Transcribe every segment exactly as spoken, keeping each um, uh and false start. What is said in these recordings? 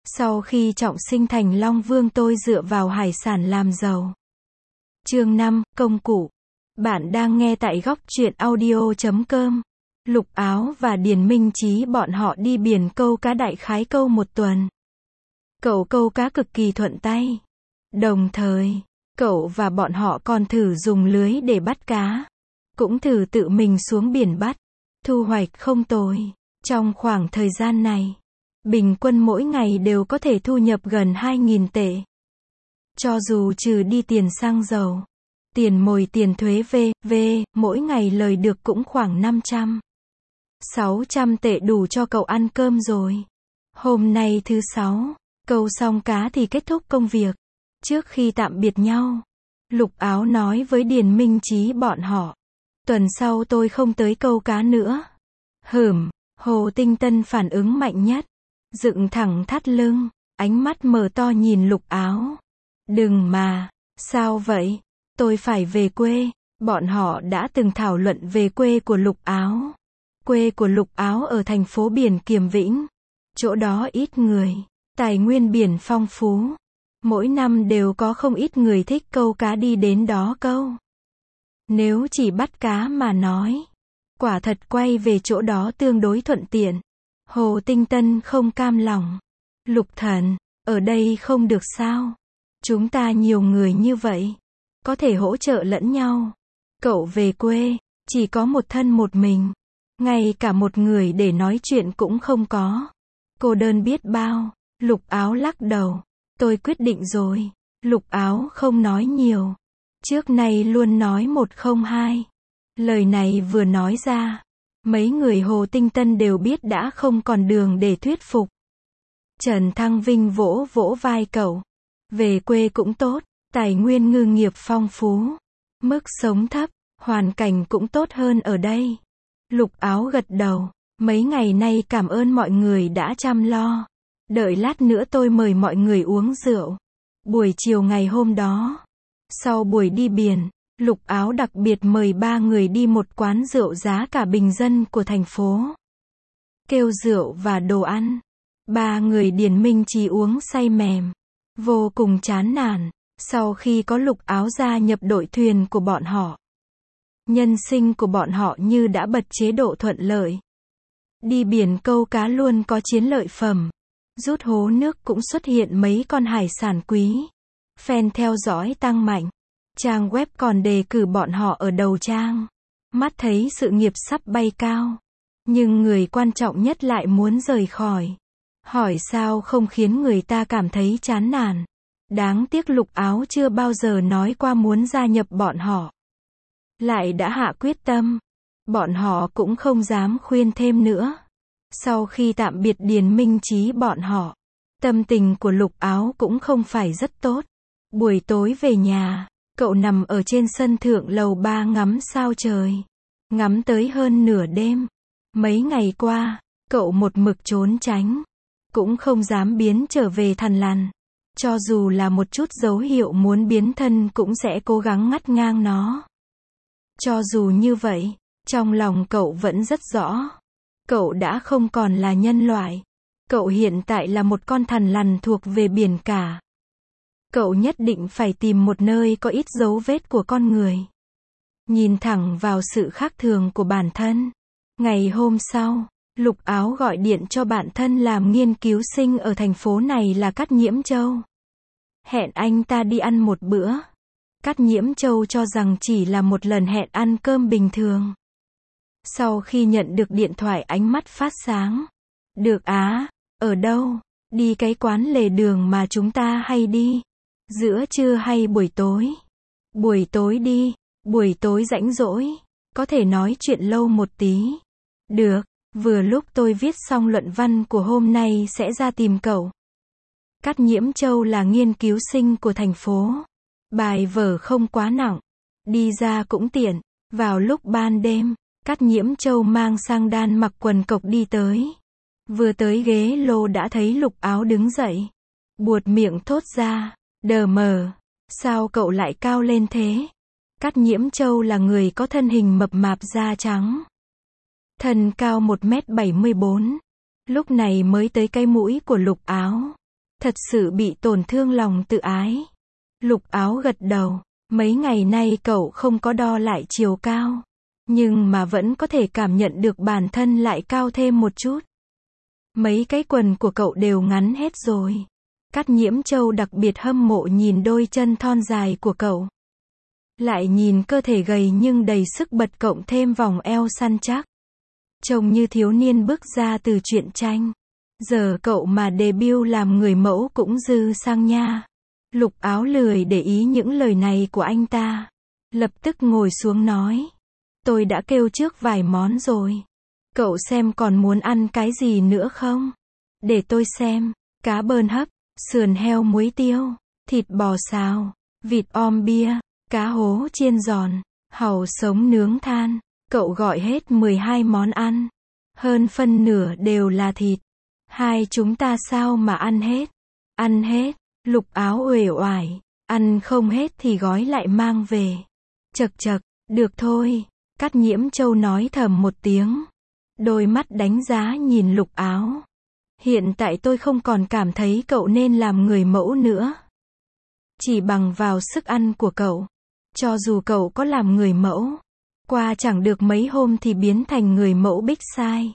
Sau khi trọng sinh thành Long Vương tôi dựa vào hải sản làm giàu. Chương năm, công cụ. Bạn đang nghe tại góc truyện audio chấm com. Lục Áo và Điền Minh Chí bọn họ đi biển câu cá đại khái câu một tuần. Cậu câu cá cực kỳ thuận tay. Đồng thời, cậu và bọn họ còn thử dùng lưới để bắt cá. Cũng thử tự mình xuống biển bắt. Thu hoạch không tồi. Trong khoảng thời gian này, bình quân mỗi ngày đều có thể thu nhập gần hai nghìn tệ. Cho dù trừ đi tiền xăng dầu, tiền mồi tiền thuế vê vê, mỗi ngày lời được cũng khoảng năm trăm, sáu trăm tệ đủ cho cậu ăn cơm rồi. Hôm nay thứ sáu, câu xong cá thì kết thúc công việc. Trước khi tạm biệt nhau, Lục Áo nói với Điền Minh Chí bọn họ, tuần sau tôi không tới câu cá nữa. Hửm, Hồ Tinh Tân phản ứng mạnh nhất, dựng thẳng thắt lưng, ánh mắt mở to nhìn Lục Áo. Đừng mà, sao vậy? Tôi phải về quê. Bọn họ đã từng thảo luận về quê của Lục Áo. Quê của Lục Áo ở thành phố biển Kiềm Vĩnh. Chỗ đó ít người, tài nguyên biển phong phú. Mỗi năm đều có không ít người thích câu cá đi đến đó câu. Nếu chỉ bắt cá mà nói, quả thật quay về chỗ đó tương đối thuận tiện. Hồ Tinh Tân không cam lòng. Lục Thần, ở đây không được sao? Chúng ta nhiều người như vậy, có thể hỗ trợ lẫn nhau. Cậu về quê, chỉ có một thân một mình. Ngay cả một người để nói chuyện cũng không có. Cô đơn biết bao. Lục Áo lắc đầu. Tôi quyết định rồi. Lục Áo không nói nhiều. Trước nay luôn nói một không hai. Lời này vừa nói ra, mấy người Hồ Tinh Tân đều biết đã không còn đường để thuyết phục. Trần Thăng Vinh vỗ vỗ vai cậu. Về quê cũng tốt, tài nguyên ngư nghiệp phong phú, mức sống thấp, hoàn cảnh cũng tốt hơn ở đây. Lục Áo gật đầu. Mấy ngày nay cảm ơn mọi người đã chăm lo. Đợi lát nữa tôi mời mọi người uống rượu. Buổi chiều ngày hôm đó, sau buổi đi biển, Lục Áo đặc biệt mời ba người đi một quán rượu giá cả bình dân của thành phố. Kêu rượu và đồ ăn. Ba người Điền Minh Chí uống say mềm, vô cùng chán nản. Sau khi có Lục Áo gia nhập đội thuyền của bọn họ, nhân sinh của bọn họ như đã bật chế độ thuận lợi. Đi biển câu cá luôn có chiến lợi phẩm. Rút hố nước cũng xuất hiện mấy con hải sản quý. Fan theo dõi tăng mạnh. Trang web còn đề cử bọn họ ở đầu trang. Mắt thấy sự nghiệp sắp bay cao. Nhưng người quan trọng nhất lại muốn rời khỏi. Hỏi sao không khiến người ta cảm thấy chán nản. Đáng tiếc Lục Áo chưa bao giờ nói qua muốn gia nhập bọn họ. Lại đã hạ quyết tâm. Bọn họ cũng không dám khuyên thêm nữa. Sau khi tạm biệt Điền Minh Chí bọn họ, tâm tình của Lục Áo cũng không phải rất tốt. Buổi tối về nhà, cậu nằm ở trên sân thượng lầu ba ngắm sao trời. Ngắm tới hơn nửa đêm. Mấy ngày qua, cậu một mực trốn tránh. Cũng không dám biến trở về thằn lằn. Cho dù là một chút dấu hiệu muốn biến thân cũng sẽ cố gắng ngắt ngang nó. Cho dù như vậy, trong lòng cậu vẫn rất rõ. Cậu đã không còn là nhân loại. Cậu hiện tại là một con thằn lằn thuộc về biển cả. Cậu nhất định phải tìm một nơi có ít dấu vết của con người. Nhìn thẳng vào sự khác thường của bản thân. Ngày hôm sau, Lục Áo gọi điện cho bạn thân làm nghiên cứu sinh ở thành phố này là Cát Nhiễm Châu. Hẹn anh ta đi ăn một bữa. Cát Nhiễm Châu cho rằng chỉ là một lần hẹn ăn cơm bình thường. Sau khi nhận được điện thoại ánh mắt phát sáng. Được á, ở đâu? Đi cái quán lề đường mà chúng ta hay đi. Giữa trưa hay buổi tối? Buổi tối đi, buổi tối rảnh rỗi. Có thể nói chuyện lâu một tí. Được, vừa lúc tôi viết xong luận văn của hôm nay sẽ ra tìm cậu. Cát Nhiễm Châu là nghiên cứu sinh của thành phố. Bài vở không quá nặng. Đi ra cũng tiện. Vào lúc ban đêm, Cát Nhiễm Châu mang sang đan mặc quần cộc đi tới. Vừa tới ghế lô đã thấy Lục Áo đứng dậy. Buột miệng thốt ra. Đờ mờ. Sao cậu lại cao lên thế? Cát Nhiễm Châu là người có thân hình mập mạp da trắng. Thân cao một mét bảy mươi bốn. Lúc này mới tới cái mũi của Lục Áo. Thật sự bị tổn thương lòng tự ái. Lục Áo gật đầu. Mấy ngày nay cậu không có đo lại chiều cao. Nhưng mà vẫn có thể cảm nhận được bản thân lại cao thêm một chút. Mấy cái quần của cậu đều ngắn hết rồi. Cát Nhiễm Châu đặc biệt hâm mộ nhìn đôi chân thon dài của cậu. Lại nhìn cơ thể gầy nhưng đầy sức bật cộng thêm vòng eo săn chắc. Trông như thiếu niên bước ra từ truyện tranh. Giờ cậu mà debut làm người mẫu cũng dư sang nha. Lục Áo lười để ý những lời này của anh ta. Lập tức ngồi xuống nói. Tôi đã kêu trước vài món rồi. Cậu xem còn muốn ăn cái gì nữa không? Để tôi xem. Cá bơn hấp, sườn heo muối tiêu, thịt bò xào, vịt om bia, cá hố chiên giòn, hàu sống nướng than. Cậu gọi hết mười hai món ăn. Hơn phân nửa đều là thịt. Hai chúng ta sao mà ăn hết? Ăn hết. Lục Áo uể oải. Ăn không hết thì gói lại mang về. Chậc chậc, được thôi. Cát Nhiễm Châu nói thầm một tiếng. Đôi mắt đánh giá nhìn Lục Áo. Hiện tại tôi không còn cảm thấy cậu nên làm người mẫu nữa. Chỉ bằng vào sức ăn của cậu. Cho dù cậu có làm người mẫu. Qua chẳng được mấy hôm thì biến thành người mẫu big size.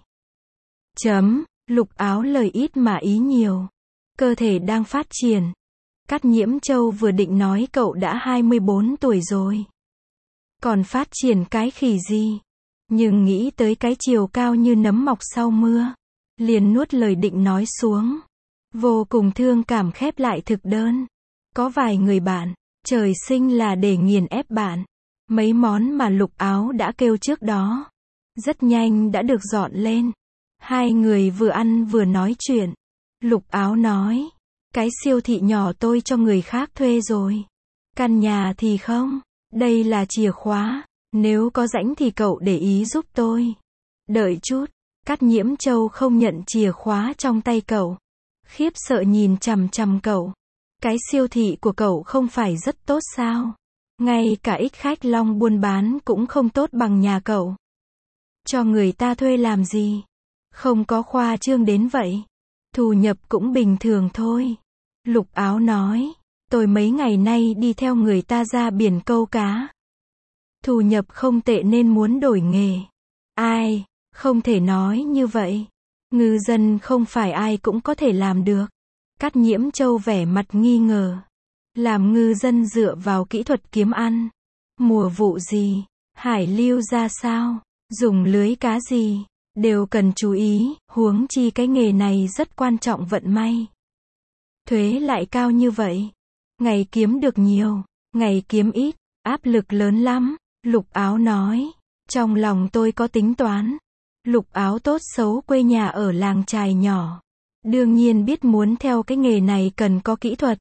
Chấm. Lục Áo lời ít mà ý nhiều. Cơ thể đang phát triển. Cát Nhiễm Châu vừa định nói cậu đã hai mươi bốn tuổi rồi. Còn phát triển cái khỉ gì. Nhưng nghĩ tới cái chiều cao như nấm mọc sau mưa. Liền nuốt lời định nói xuống. Vô cùng thương cảm khép lại thực đơn. Có vài người bạn. Trời sinh là để nghiền ép bạn. Mấy món mà Lục Áo đã kêu trước đó. Rất nhanh đã được dọn lên. Hai người vừa ăn vừa nói chuyện. Lục Áo nói. Cái siêu thị nhỏ tôi cho người khác thuê rồi. Căn nhà thì không. Đây là chìa khóa. Nếu có rảnh thì cậu để ý giúp tôi. Đợi chút. Cát Nhiễm Châu không nhận chìa khóa trong tay cậu. Khiếp sợ nhìn chằm chằm cậu. Cái siêu thị của cậu không phải rất tốt sao? Ngay cả ích khách Long buôn bán cũng không tốt bằng nhà cậu. Cho người ta thuê làm gì? Không có khoa trương đến vậy. Thu nhập cũng bình thường thôi. Lục Áo nói. Tôi mấy ngày nay đi theo người ta ra biển câu cá. Thu nhập không tệ nên muốn đổi nghề. Ai? Không thể nói như vậy. Ngư dân không phải ai cũng có thể làm được. Cát Nhiễm Châu vẻ mặt nghi ngờ. Làm ngư dân dựa vào kỹ thuật kiếm ăn. Mùa vụ gì? Hải lưu ra sao? Dùng lưới cá gì? Đều cần chú ý, huống chi cái nghề này rất quan trọng vận may. Thuế lại cao như vậy. Ngày kiếm được nhiều, ngày kiếm ít, áp lực lớn lắm. Lục Áo nói. Trong lòng tôi có tính toán. Lục Áo tốt xấu quê nhà ở làng chài nhỏ. Đương nhiên biết muốn theo cái nghề này cần có kỹ thuật.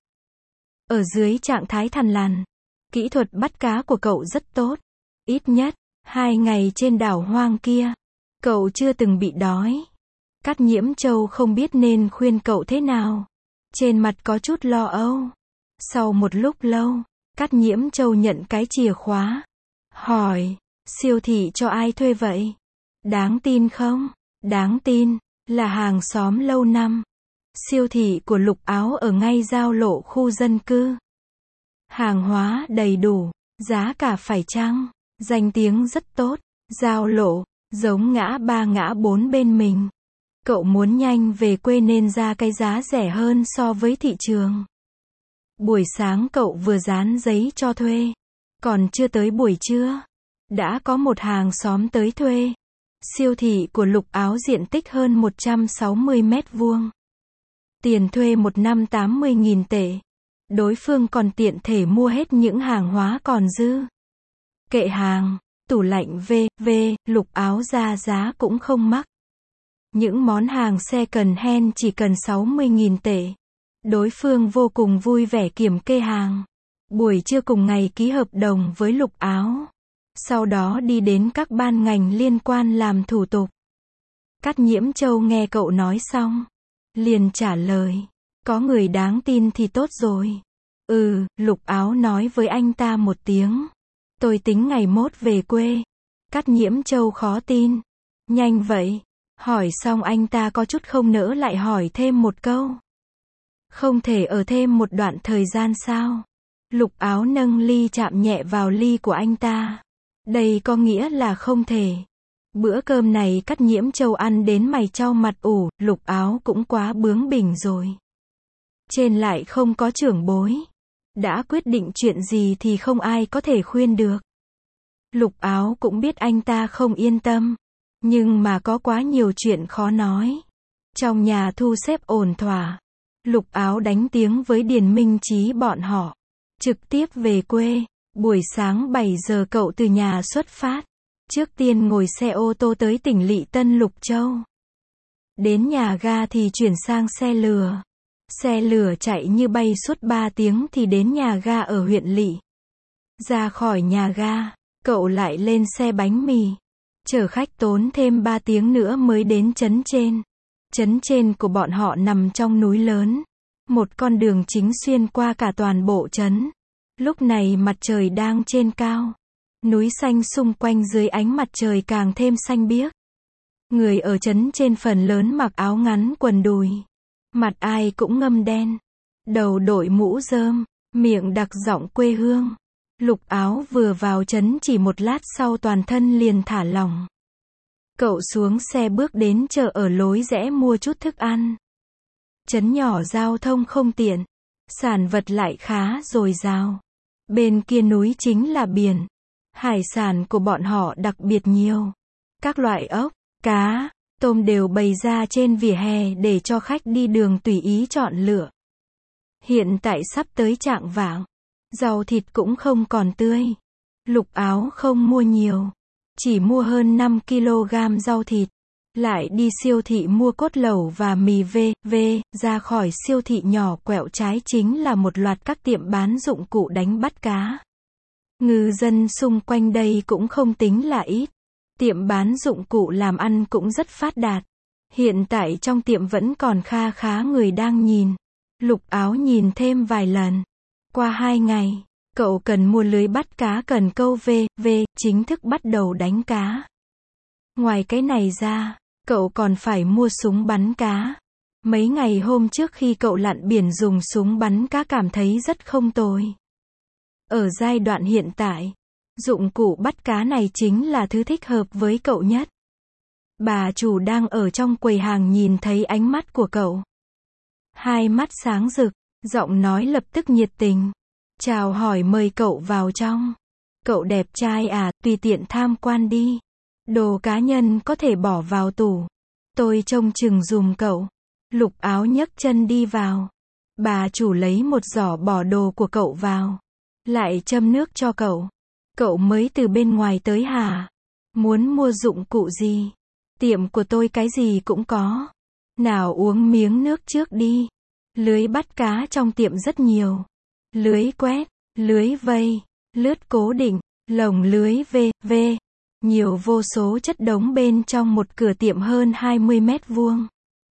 Ở dưới trạng thái thằn lằn, kỹ thuật bắt cá của cậu rất tốt. Ít nhất, hai ngày trên đảo hoang kia, cậu chưa từng bị đói. Cát Nhiễm Châu không biết nên khuyên cậu thế nào. Trên mặt có chút lo âu. Sau một lúc lâu, Cát Nhiễm Châu nhận cái chìa khóa. Hỏi, siêu thị cho ai thuê vậy? Đáng tin không? Đáng tin, là hàng xóm lâu năm. Siêu thị của Lục Áo ở ngay giao lộ khu dân cư. Hàng hóa đầy đủ, giá cả phải chăng, danh tiếng rất tốt, giao lộ, giống ngã ba ngã bốn bên mình. Cậu muốn nhanh về quê nên ra cái giá rẻ hơn so với thị trường. Buổi sáng cậu vừa dán giấy cho thuê. Còn chưa tới buổi trưa, đã có một hàng xóm tới thuê. Siêu thị của Lục Áo diện tích hơn một trăm sáu mươi mét vuông. Tiền thuê một năm tám mươi nghìn tệ. Đối phương còn tiện thể mua hết những hàng hóa còn dư. Kệ hàng, tủ lạnh vân vân, Lục Áo ra giá cũng không mắc. Những món hàng second hand chỉ cần sáu mươi nghìn tệ. Đối phương vô cùng vui vẻ kiểm kê hàng. Buổi trưa cùng ngày ký hợp đồng với Lục Áo. Sau đó đi đến các ban ngành liên quan làm thủ tục. Cát Nhiễm Châu nghe cậu nói xong, liền trả lời. Có người đáng tin thì tốt rồi. Ừ, Lục Áo nói với anh ta một tiếng. Tôi tính ngày mốt về quê. Cát Nhiễm Châu khó tin. Nhanh vậy. Hỏi xong anh ta có chút không nỡ lại hỏi thêm một câu. Không thể ở thêm một đoạn thời gian sao? Lục Áo nâng ly chạm nhẹ vào ly của anh ta. Đây có nghĩa là không thể. Bữa cơm này Cát Nhiễm Châu ăn đến mày chau mặt ủ, Lục Áo cũng quá bướng bỉnh rồi. Trên lại không có trưởng bối. Đã quyết định chuyện gì thì không ai có thể khuyên được. Lục Áo cũng biết anh ta không yên tâm. Nhưng mà có quá nhiều chuyện khó nói. Trong nhà thu xếp ổn thỏa. Lục Áo đánh tiếng với Điền Minh Chí bọn họ. Trực tiếp về quê. Buổi sáng bảy giờ cậu từ nhà xuất phát. Trước tiên ngồi xe ô tô tới tỉnh Lỵ Tân Lục Châu. Đến nhà ga thì chuyển sang xe lửa. Xe lửa chạy như bay suốt ba tiếng thì đến nhà ga ở huyện Lỵ. Ra khỏi nhà ga, cậu lại lên xe bánh mì. Chở khách tốn thêm ba tiếng nữa mới đến trấn trên. Trấn trên của bọn họ nằm trong núi lớn. Một con đường chính xuyên qua cả toàn bộ trấn. Lúc này mặt trời đang trên cao. Núi xanh xung quanh dưới ánh mặt trời càng thêm xanh biếc. Người ở trấn trên phần lớn mặc áo ngắn quần đùi. Mặt ai cũng ngâm đen. Đầu đội mũ rơm, miệng đặc giọng quê hương. Lục Áo vừa vào trấn chỉ một lát sau toàn thân liền thả lỏng. Cậu xuống xe bước đến chợ ở lối rẽ mua chút thức ăn. Trấn nhỏ giao thông không tiện. Sản vật lại khá dồi dào. Bên kia núi chính là biển. Hải sản của bọn họ đặc biệt nhiều. Các loại ốc, cá, tôm đều bày ra trên vỉa hè để cho khách đi đường tùy ý chọn lựa. Hiện tại sắp tới chạng vạng. Rau thịt cũng không còn tươi. Lục Áo không mua nhiều. Chỉ mua hơn năm ki lô gam rau thịt. Lại đi siêu thị mua cốt lẩu và mì V, V, ra khỏi siêu thị nhỏ quẹo trái chính là một loạt các tiệm bán dụng cụ đánh bắt cá. Ngư dân xung quanh đây cũng không tính là ít. Tiệm bán dụng cụ làm ăn cũng rất phát đạt. Hiện tại trong tiệm vẫn còn kha khá người đang nhìn. Lục Áo nhìn thêm vài lần. Qua hai ngày, cậu cần mua lưới bắt cá cần câu V, V, chính thức bắt đầu đánh cá. Ngoài cái này ra, cậu còn phải mua súng bắn cá. Mấy ngày hôm trước khi cậu lặn biển dùng súng bắn cá cảm thấy rất không tồi. Ở giai đoạn hiện tại, dụng cụ bắt cá này chính là thứ thích hợp với cậu nhất. Bà chủ đang ở trong quầy hàng nhìn thấy ánh mắt của cậu. Hai mắt sáng rực, giọng nói lập tức nhiệt tình. Chào hỏi mời cậu vào trong. Cậu đẹp trai à, tùy tiện tham quan đi. Đồ cá nhân có thể bỏ vào tủ. Tôi trông chừng dùm cậu. Lục Áo nhấc chân đi vào. Bà chủ lấy một giỏ bỏ đồ của cậu vào. Lại châm nước cho cậu. Cậu mới từ bên ngoài tới hả? Muốn mua dụng cụ gì? Tiệm của tôi cái gì cũng có. Nào uống miếng nước trước đi. Lưới bắt cá trong tiệm rất nhiều. Lưới quét, lưới vây, lướt cố định, lồng lưới V, V. Nhiều vô số chất đống bên trong một cửa tiệm hơn hai mươi mét vuông.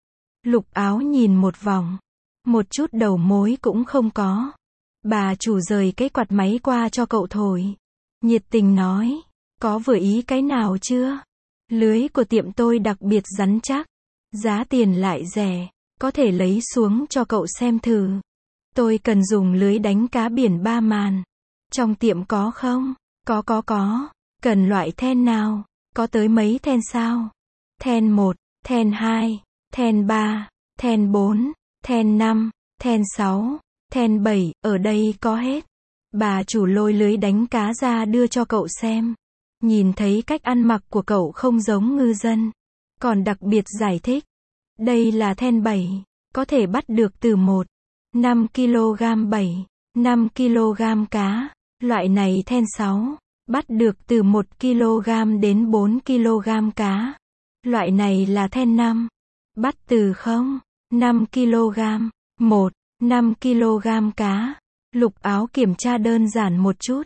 Lục Áo nhìn một vòng. Một chút đầu mối cũng không có. Bà chủ rời cái quạt máy qua cho cậu thổi. Nhiệt tình nói. Có vừa ý cái nào chưa? Lưới của tiệm tôi đặc biệt rắn chắc. Giá tiền lại rẻ. Có thể lấy xuống cho cậu xem thử. Tôi cần dùng lưới đánh cá biển ba màn. Trong tiệm có không? Có có có. Cần loại then nào? Có tới mấy then sao? Then một, then hai, then ba, then bốn, then năm, then sáu, then bảy, ở đây có hết. Bà chủ lôi lưới đánh cá ra đưa cho cậu xem. Nhìn thấy cách ăn mặc của cậu không giống ngư dân. Còn đặc biệt giải thích. Đây là then bảy. Có thể bắt được từ một, năm ki lô gam bảy, năm ki lô gam cá. Loại này then sáu. Bắt được từ một ki lô gam đến bốn ki lô gam cá. Loại này là then năm. Bắt từ không, năm ki lô gam, một, năm ki lô gam cá. Lục Áo kiểm tra đơn giản một chút.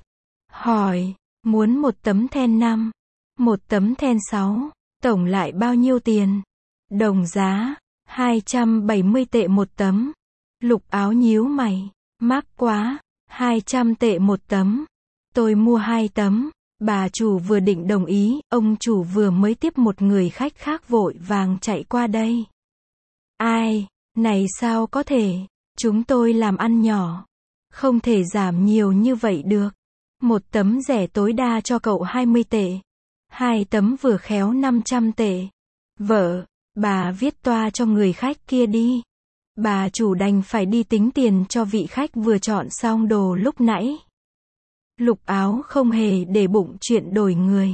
Hỏi, muốn một tấm then năm, một tấm then sáu, tổng lại bao nhiêu tiền? Đồng giá, hai trăm bảy mươi tệ một tấm. Lục Áo nhíu mày, mắc quá, hai trăm tệ một tấm. Tôi mua hai tấm. Bà chủ vừa định đồng ý, ông chủ vừa mới tiếp một người khách khác vội vàng chạy qua đây. Ai, này sao có thể? Chúng tôi làm ăn nhỏ. Không thể giảm nhiều như vậy được. Một tấm rẻ tối đa cho cậu hai mươi tệ. Hai tấm vừa khéo năm trăm tệ. Vợ, bà viết toa cho người khách kia đi. Bà chủ đành phải đi tính tiền cho vị khách vừa chọn xong đồ lúc nãy. Lục Áo không hề để bụng chuyện đổi người.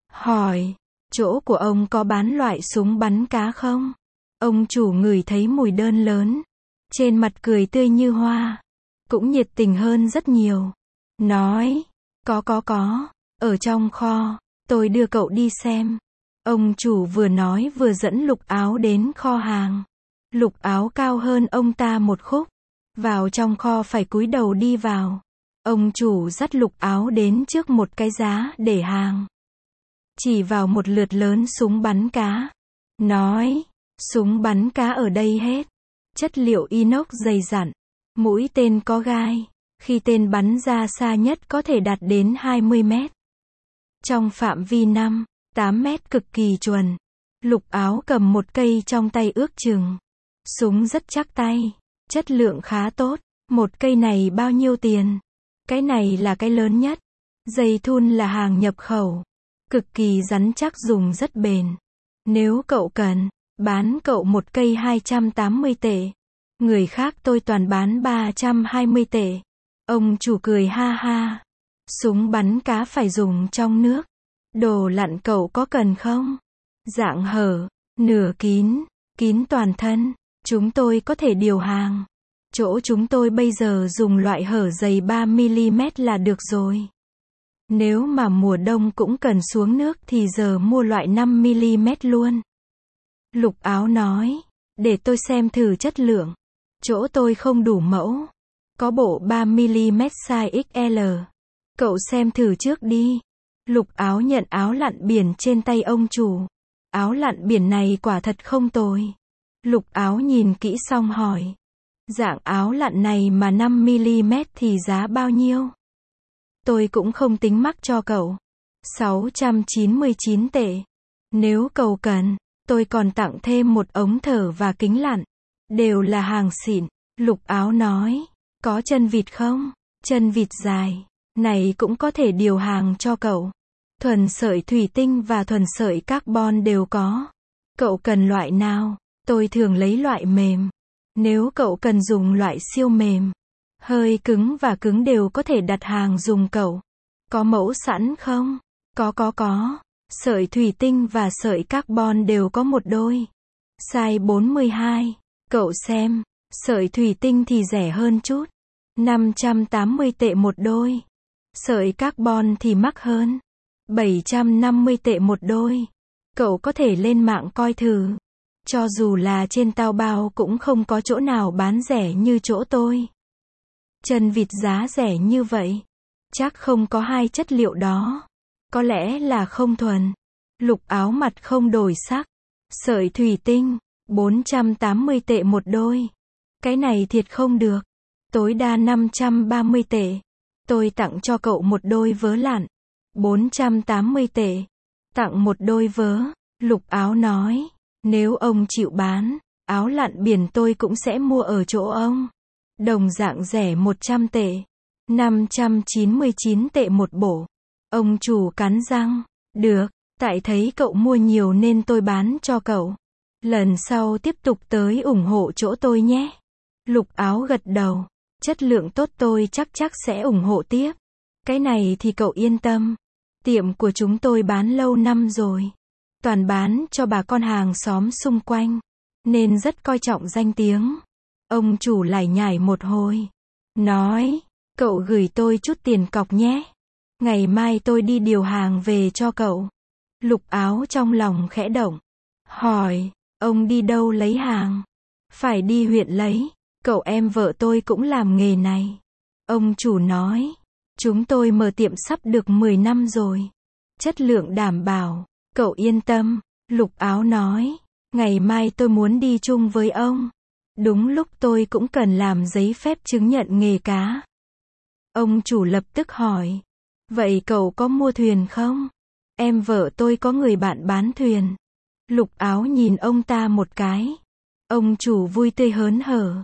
Hỏi, chỗ của ông có bán loại súng bắn cá không? Ông chủ ngửi thấy mùi đơn lớn. Trên mặt cười tươi như hoa. Cũng nhiệt tình hơn rất nhiều. Nói, có có có, ở trong kho, tôi đưa cậu đi xem. Ông chủ vừa nói vừa dẫn Lục Áo đến kho hàng. Lục Áo cao hơn ông ta một khúc. Vào trong kho phải cúi đầu đi vào. Ông chủ dắt Lục Áo đến trước một cái giá để hàng. Chỉ vào một lượt lớn súng bắn cá. Nói, súng bắn cá ở đây hết. Chất liệu inox dày dặn. Mũi tên có gai. Khi tên bắn ra xa nhất có thể đạt đến hai mươi mét. Trong phạm vi năm, tám mét cực kỳ chuẩn. Lục Áo cầm một cây trong tay ước chừng. Súng rất chắc tay. Chất lượng khá tốt. Một cây này bao nhiêu tiền? Cái này là cái lớn nhất. Dây thun là hàng nhập khẩu. Cực kỳ rắn chắc, dùng rất bền. Nếu cậu cần, bán cậu một cây hai trăm tám mươi tệ. Người khác tôi toàn bán ba trăm hai mươi tệ. Ông chủ cười ha ha. Súng bắn cá phải dùng trong nước. Đồ lặn cậu có cần không? Dạng hở, nửa kín, kín toàn thân. Chúng tôi có thể điều hàng. Chỗ chúng tôi bây giờ dùng loại hở dày ba mi-li-mét là được rồi. Nếu mà mùa đông cũng cần xuống nước thì giờ mua loại năm mi-li-mét luôn. Lục Áo nói, để tôi xem thử chất lượng. Chỗ tôi không đủ mẫu. Có bộ ba mi-li-mét size ích lờ. Cậu xem thử trước đi. Lục Áo nhận áo lặn biển trên tay ông chủ. Áo lặn biển này quả thật không tồi. Lục Áo nhìn kỹ xong hỏi. Dạng áo lặn này mà năm mi-li-mét thì giá bao nhiêu? Tôi cũng không tính mắc cho cậu. sáu trăm chín mươi chín tệ. Nếu cậu cần, tôi còn tặng thêm một ống thở và kính lặn. Đều là hàng xịn. Lục Áo nói. Có chân vịt không? Chân vịt dài. Này cũng có thể điều hàng cho cậu. Thuần sợi thủy tinh và thuần sợi carbon đều có. Cậu cần loại nào? Tôi thường lấy loại mềm. Nếu cậu cần dùng loại siêu mềm, hơi cứng và cứng đều có thể đặt hàng dùng cậu. Có mẫu sẵn không? Có có có. Sợi thủy tinh và sợi carbon đều có một đôi. Size bốn mươi hai. Cậu xem. Sợi thủy tinh thì rẻ hơn chút. năm trăm tám mươi tệ một đôi. Sợi carbon thì mắc hơn. bảy trăm năm mươi tệ một đôi. Cậu có thể lên mạng coi thử. Cho dù là trên Taobao cũng không có chỗ nào bán rẻ như chỗ tôi. Chân vịt giá rẻ như vậy. Chắc không có hai chất liệu đó. Có lẽ là không thuần. Lục Áo mặt không đổi sắc. Sợi thủy tinh, bốn trăm tám mươi tệ một đôi. Cái này thiệt không được. Tối đa năm trăm ba mươi tệ. Tôi tặng cho cậu một đôi vớ lặn. bốn trăm tám mươi tệ. Tặng một đôi vớ. Lục Áo nói. Nếu ông chịu bán, áo lặn biển tôi cũng sẽ mua ở chỗ ông. Đồng dạng rẻ một trăm tệ. năm trăm chín mươi chín tệ một bộ. Ông chủ cắn răng. Được, tại thấy cậu mua nhiều nên tôi bán cho cậu. Lần sau tiếp tục tới ủng hộ chỗ tôi nhé. Lục Áo gật đầu. Chất lượng tốt tôi chắc chắc sẽ ủng hộ tiếp. Cái này thì cậu yên tâm. Tiệm của chúng tôi bán lâu năm rồi. Toàn bán cho bà con hàng xóm xung quanh. Nên rất coi trọng danh tiếng. Ông chủ lải nhải một hồi. Nói, cậu gửi tôi chút tiền cọc nhé. Ngày mai tôi đi điều hàng về cho cậu. Lục Áo trong lòng khẽ động. Hỏi, ông đi đâu lấy hàng? Phải đi huyện lấy. Cậu em vợ tôi cũng làm nghề này. Ông chủ nói, chúng tôi mở tiệm sắp được mười năm rồi. Chất lượng đảm bảo. Cậu yên tâm. Lục Áo nói, ngày mai tôi muốn đi chung với ông. Đúng lúc tôi cũng cần làm giấy phép chứng nhận nghề cá. Ông chủ lập tức hỏi, vậy cậu có mua thuyền không? Em vợ tôi có người bạn bán thuyền. Lục Áo nhìn ông ta một cái. Ông chủ vui tươi hớn hở.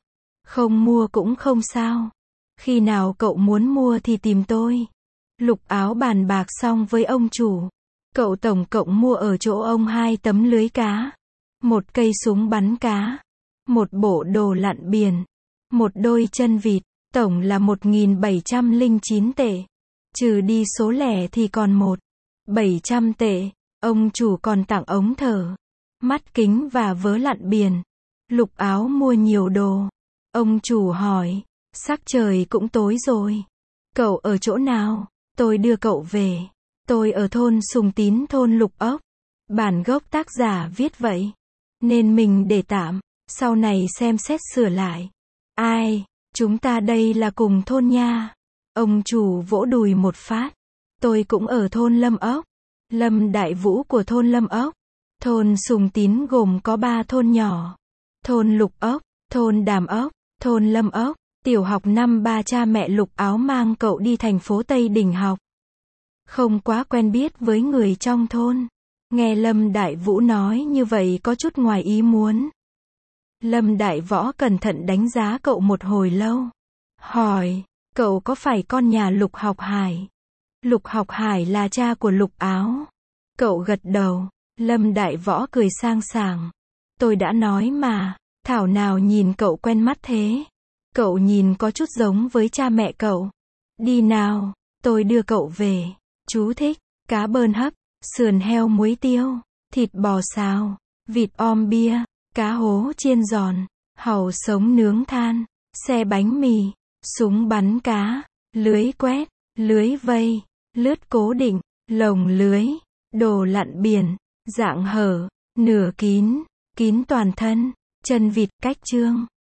Không mua cũng không sao. Khi nào cậu muốn mua thì tìm tôi. Lục Áo bàn bạc xong với ông chủ. Cậu tổng cộng mua ở chỗ ông hai tấm lưới cá, một cây súng bắn cá, một bộ đồ lặn biển, một đôi chân vịt, tổng là một nghìn bảy trăm lẻ chín tệ. Trừ đi số lẻ thì còn một nghìn bảy trăm tệ. Ông chủ còn tặng ống thở, mắt kính và vớ lặn biển. Lục Áo mua nhiều đồ. Ông chủ hỏi, sắc trời cũng tối rồi. Cậu ở chỗ nào? Tôi đưa cậu về. Tôi ở thôn Sùng Tín, thôn Lục Ốc. Bản gốc tác giả viết vậy, nên mình để tạm, sau này xem xét sửa lại. Ai, chúng ta đây là cùng thôn nha. Ông chủ vỗ đùi một phát. Tôi cũng ở thôn Lâm Ốc. Lâm Đại Vũ của thôn Lâm Ốc. Thôn Sùng Tín gồm có ba thôn nhỏ. Thôn Lục Ốc, thôn Đàm Ốc, thôn Lâm Ốc. Tiểu học năm ba cha mẹ Lục Áo mang cậu đi thành phố Tây Đình học. Không quá quen biết với người trong thôn. Nghe Lâm Đại Vũ nói như vậy có chút ngoài ý muốn. Lâm Đại Võ cẩn thận đánh giá cậu một hồi lâu. Hỏi, cậu có phải con nhà Lục Học Hải? Lục Học Hải là cha của Lục Áo. Cậu gật đầu. Lâm Đại Võ cười sang sảng. Tôi đã nói mà, thảo nào nhìn cậu quen mắt thế. Cậu nhìn có chút giống với cha mẹ cậu. Đi nào, tôi đưa cậu về. Chú thích, cá bơn hấp, sườn heo muối tiêu, thịt bò xào, vịt om bia, cá hố chiên giòn, hàu sống nướng than, xe bánh mì, súng bắn cá, lưới quét, lưới vây, lướt cố định, lồng lưới, đồ lặn biển, dạng hở, nửa kín, kín toàn thân, chân vịt, cách trương.